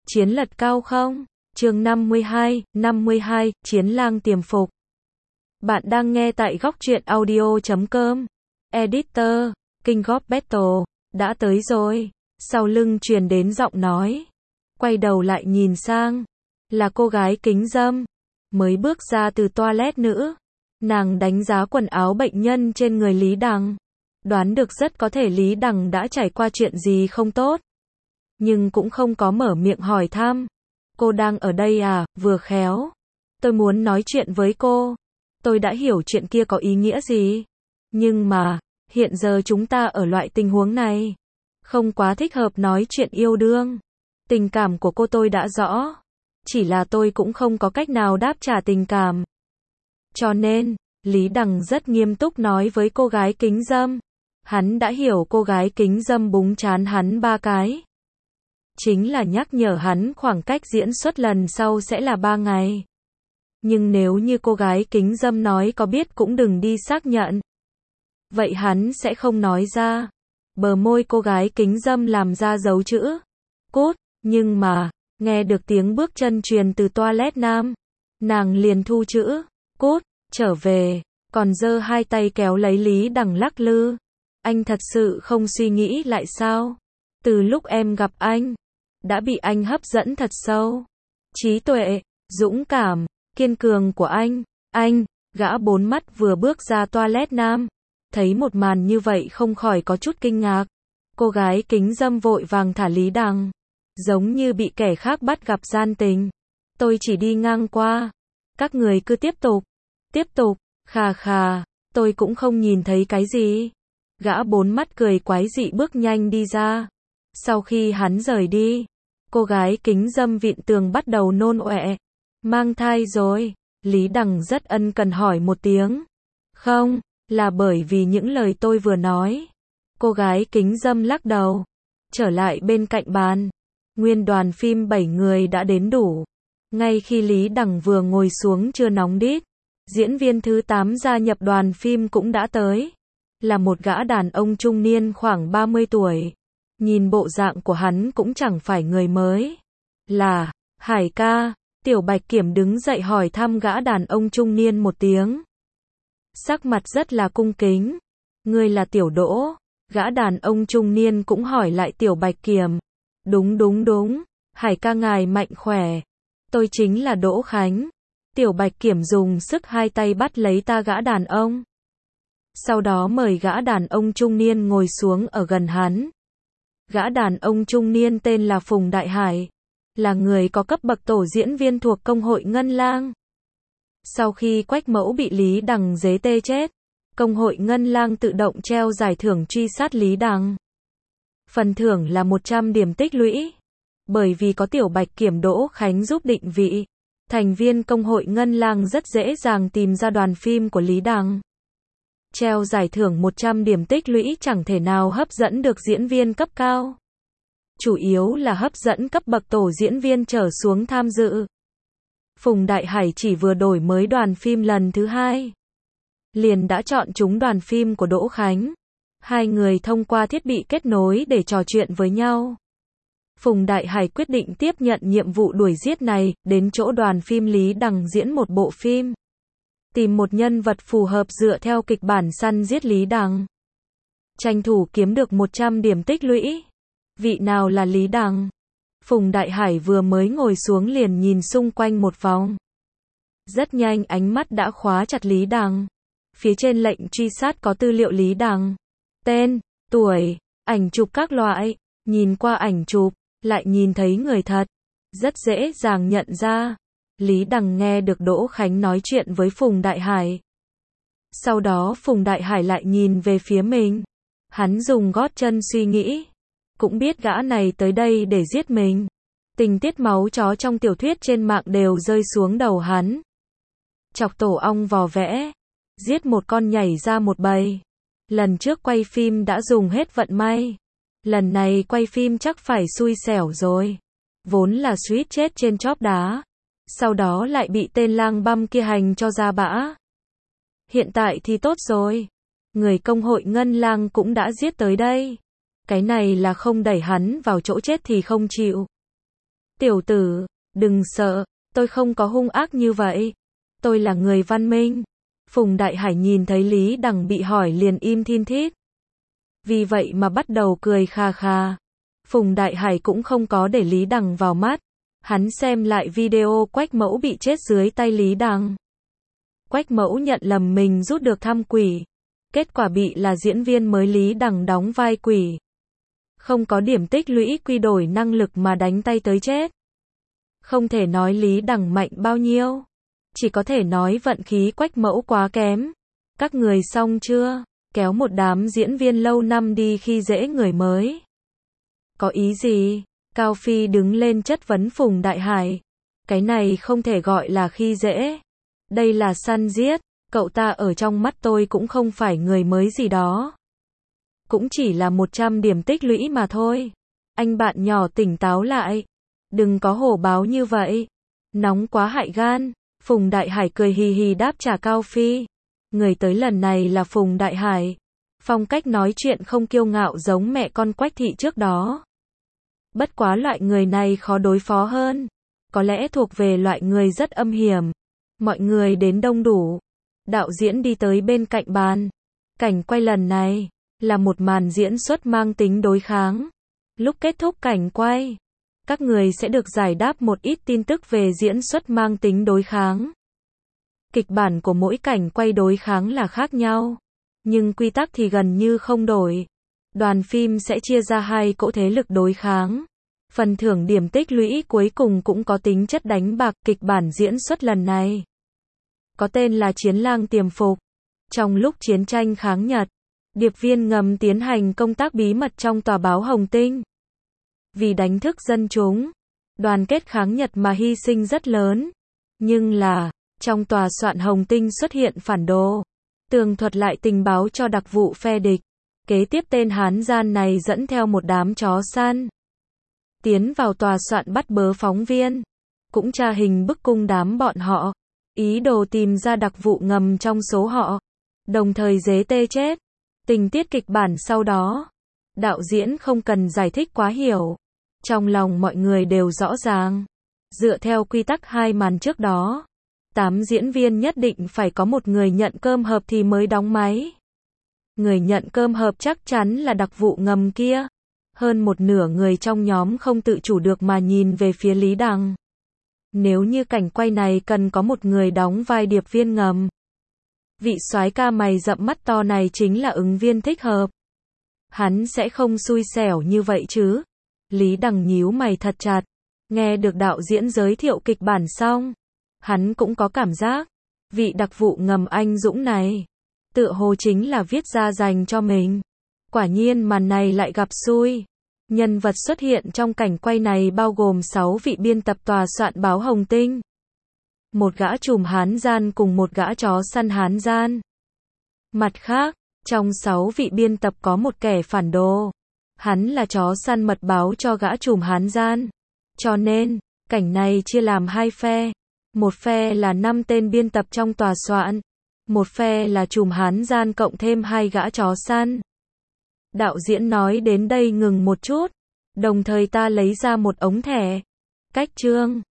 Chiến lật cao không? Chương 52, Chiến lang tiềm phục. Bạn đang nghe tại góc truyện audio.com. Editor, King of Battle, đã tới rồi. Sau lưng truyền đến giọng nói. Quay đầu lại nhìn sang. Là cô gái kính râm. Mới bước ra từ toilet nữ. Nàng đánh giá quần áo bệnh nhân trên người Lý Đằng. Đoán được rất có thể Lý Đằng đã trải qua chuyện gì không tốt. Nhưng cũng không có mở miệng hỏi thăm. Cô đang ở đây à? Vừa khéo. Tôi muốn nói chuyện với cô. Tôi đã hiểu chuyện kia có ý nghĩa gì. Nhưng mà, hiện giờ chúng ta ở loại tình huống này. Không quá thích hợp nói chuyện yêu đương. Tình cảm của cô tôi đã rõ. Chỉ là tôi cũng không có cách nào đáp trả tình cảm. Cho nên, Lý Đằng rất nghiêm túc nói với cô gái kính râm. Hắn đã hiểu cô gái kính râm búng trán hắn 3 cái. Chính là nhắc nhở hắn khoảng cách diễn xuất lần sau sẽ là 3 ngày. Nhưng nếu như cô gái kính râm nói có biết cũng đừng đi xác nhận. Vậy hắn sẽ không nói ra. Bờ môi cô gái kính râm làm ra dấu chữ. Cút, nhưng mà, nghe được tiếng bước chân truyền từ toilet nam. Nàng liền thu chữ. Cút, trở về, còn giơ hai tay kéo lấy Lý Đằng lắc lư. Anh thật sự không suy nghĩ lại sao? Từ lúc em gặp anh, đã bị anh hấp dẫn thật sâu. Trí tuệ, dũng cảm, kiên cường của anh, gã 4 mắt vừa bước ra toilet nam. Thấy một màn như vậy không khỏi có chút kinh ngạc. Cô gái kính râm vội vàng thả Lý Đằng. Giống như bị kẻ khác bắt gặp gian tình. Tôi chỉ đi ngang qua. Các người cứ tiếp tục, khà khà, tôi cũng không nhìn thấy cái gì. Gã 4 mắt cười quái dị bước nhanh đi ra. Sau khi hắn rời đi, cô gái kính râm vịn tường bắt đầu nôn ọe. Mang thai rồi, Lý Đằng rất ân cần hỏi một tiếng. Không, là bởi vì những lời tôi vừa nói. Cô gái kính râm lắc đầu. Trở lại bên cạnh bàn. Nguyên đoàn phim 7 người đã đến đủ. Ngay khi Lý Đằng vừa ngồi xuống chưa nóng đít, diễn viên thứ 8 gia nhập đoàn phim cũng đã tới. Là một gã đàn ông trung niên khoảng 30 tuổi. Nhìn bộ dạng của hắn cũng chẳng phải người mới. Là, Hải ca, Tiểu Bạch Kiểm đứng dậy hỏi thăm gã đàn ông trung niên một tiếng. Sắc mặt rất là cung kính. Ngươi là Tiểu Đỗ. Gã đàn ông trung niên cũng hỏi lại Tiểu Bạch Kiểm. Đúng. Hải ca ngài mạnh khỏe. Tôi chính là Đỗ Khánh. Tiểu Bạch Kiểm dùng sức hai tay bắt lấy ta gã đàn ông. Sau đó mời gã đàn ông trung niên ngồi xuống ở gần hắn. Gã đàn ông trung niên tên là Phùng Đại Hải. Là người có cấp bậc tổ diễn viên thuộc Công hội Ngân Lang. Sau khi Quách Mẫu bị Lý Đằng giế tê chết, Công hội Ngân Lang tự động treo giải thưởng truy sát Lý Đằng. Phần thưởng là 100 điểm tích lũy. Bởi vì có Tiểu Bạch Kiểm Đỗ Khánh giúp định vị, thành viên Công hội Ngân Lang rất dễ dàng tìm ra đoàn phim của Lý Đằng. Treo giải thưởng 100 điểm tích lũy chẳng thể nào hấp dẫn được diễn viên cấp cao. Chủ yếu là hấp dẫn cấp bậc tổ diễn viên trở xuống tham dự. Phùng Đại Hải chỉ vừa đổi mới đoàn phim lần thứ 2. Liền đã chọn trúng đoàn phim của Đỗ Khánh. Hai người thông qua thiết bị kết nối để trò chuyện với nhau. Phùng Đại Hải quyết định tiếp nhận nhiệm vụ đuổi giết này, đến chỗ đoàn phim Lý Đằng diễn một bộ phim. Tìm một nhân vật phù hợp dựa theo kịch bản săn giết Lý Đằng. Tranh thủ kiếm được 100 điểm tích lũy. Vị nào là Lý Đằng? Phùng Đại Hải vừa mới ngồi xuống liền nhìn xung quanh một vòng. Rất nhanh ánh mắt đã khóa chặt Lý Đằng. Phía trên lệnh truy sát có tư liệu Lý Đằng. Tên, tuổi, ảnh chụp các loại. Nhìn qua ảnh chụp, lại nhìn thấy người thật. Rất dễ dàng nhận ra. Lý Đằng nghe được Đỗ Khánh nói chuyện với Phùng Đại Hải. Sau đó Phùng Đại Hải lại nhìn về phía mình. Hắn dùng gót chân suy nghĩ. Cũng biết gã này tới đây để giết mình. Tình tiết máu chó trong tiểu thuyết trên mạng đều rơi xuống đầu hắn. Chọc tổ ong vò vẽ. Giết một con nhảy ra một bầy. Lần trước quay phim đã dùng hết vận may. Lần này quay phim chắc phải xui xẻo rồi. Vốn là suýt chết trên chóp đá. Sau đó lại bị tên lang băm kia hành cho ra bã. Hiện tại thì tốt rồi. Người Công hội Ngân Lang cũng đã giết tới đây. Cái này là không đẩy hắn vào chỗ chết thì không chịu. Tiểu tử, đừng sợ, tôi không có hung ác như vậy. Tôi là người văn minh. Phùng Đại Hải nhìn thấy Lý Đằng bị hỏi liền im thin thít. Vì vậy mà bắt đầu cười kha kha. Phùng Đại Hải cũng không có để Lý Đằng vào mắt. Hắn xem lại video Quách Mẫu bị chết dưới tay Lý Đằng. Quách Mẫu nhận lầm mình rút được thăm quỷ. Kết quả bị là diễn viên mới Lý Đằng đóng vai quỷ. Không có điểm tích lũy quy đổi năng lực mà đánh tay tới chết. Không thể nói Lý Đằng mạnh bao nhiêu. Chỉ có thể nói vận khí Quách Mẫu quá kém. Các người xong chưa? Kéo một đám diễn viên lâu năm đi khi dễ người mới. Có ý gì? Cao Phi đứng lên chất vấn Phùng Đại Hải. Cái này không thể gọi là khi dễ. Đây là săn giết. Cậu ta ở trong mắt tôi cũng không phải người mới gì đó. Cũng chỉ là 100 điểm tích lũy mà thôi. Anh bạn nhỏ tỉnh táo lại. Đừng có hổ báo như vậy. Nóng quá hại gan. Phùng Đại Hải cười hì hì đáp trả Cao Phi. Người tới lần này là Phùng Đại Hải. Phong cách nói chuyện không kiêu ngạo giống mẹ con Quách thị trước đó. Bất quá loại người này khó đối phó hơn. Có lẽ thuộc về loại người rất âm hiểm. Mọi người đến đông đủ. Đạo diễn đi tới bên cạnh bàn. Cảnh quay lần này là một màn diễn xuất mang tính đối kháng. Lúc kết thúc cảnh quay, các người sẽ được giải đáp một ít tin tức về diễn xuất mang tính đối kháng. Kịch bản của mỗi cảnh quay đối kháng là khác nhau, nhưng quy tắc thì gần như không đổi. Đoàn phim sẽ chia ra 2 cỗ thế lực đối kháng. Phần thưởng điểm tích lũy cuối cùng cũng có tính chất đánh bạc. Kịch bản diễn xuất lần này có tên là Chiến lang tiềm phục. Trong lúc chiến tranh kháng Nhật, điệp viên ngầm tiến hành công tác bí mật trong tòa báo Hồng Tinh. Vì đánh thức dân chúng, đoàn kết kháng Nhật mà hy sinh rất lớn. Nhưng là, trong tòa soạn Hồng Tinh xuất hiện phản đồ. Tường thuật lại tình báo cho đặc vụ phe địch. Kế tiếp tên Hán gian này dẫn theo một đám chó săn. Tiến vào tòa soạn bắt bớ phóng viên. Cũng tra hình bức cung đám bọn họ. Ý đồ tìm ra đặc vụ ngầm trong số họ. Đồng thời giết tê chết. Tình tiết kịch bản sau đó. Đạo diễn không cần giải thích quá hiểu. Trong lòng mọi người đều rõ ràng. Dựa theo quy tắc 2 màn trước đó. 8 diễn viên nhất định phải có một người nhận cơm hộp thì mới đóng máy. Người nhận cơm hộp chắc chắn là đặc vụ ngầm kia. Hơn một nửa người trong nhóm không tự chủ được mà nhìn về phía Lý Đằng. Nếu như cảnh quay này cần có một người đóng vai điệp viên ngầm. Vị soái ca mày rậm mắt to này chính là ứng viên thích hợp. Hắn sẽ không xui xẻo như vậy chứ. Lý Đằng nhíu mày thật chặt. Nghe được đạo diễn giới thiệu kịch bản xong. Hắn cũng có cảm giác. Vị đặc vụ ngầm anh dũng này. Tựa hồ chính là viết ra dành cho mình. Quả nhiên màn này lại gặp xui. Nhân vật xuất hiện trong cảnh quay này bao gồm 6 vị biên tập tòa soạn báo Hồng Tinh. Một gã trùm Hán gian cùng một gã chó săn Hán gian. Mặt khác, trong 6 vị biên tập có một kẻ phản đồ. Hắn là chó săn mật báo cho gã trùm Hán gian. Cho nên, cảnh này chia làm 2 phe. Một phe là 5 tên biên tập trong tòa soạn. Một phe là trùm Hán gian cộng thêm 2 gã chó săn. Đạo diễn nói đến đây ngừng một chút. Đồng thời ta lấy ra một ống thẻ. Cách chương.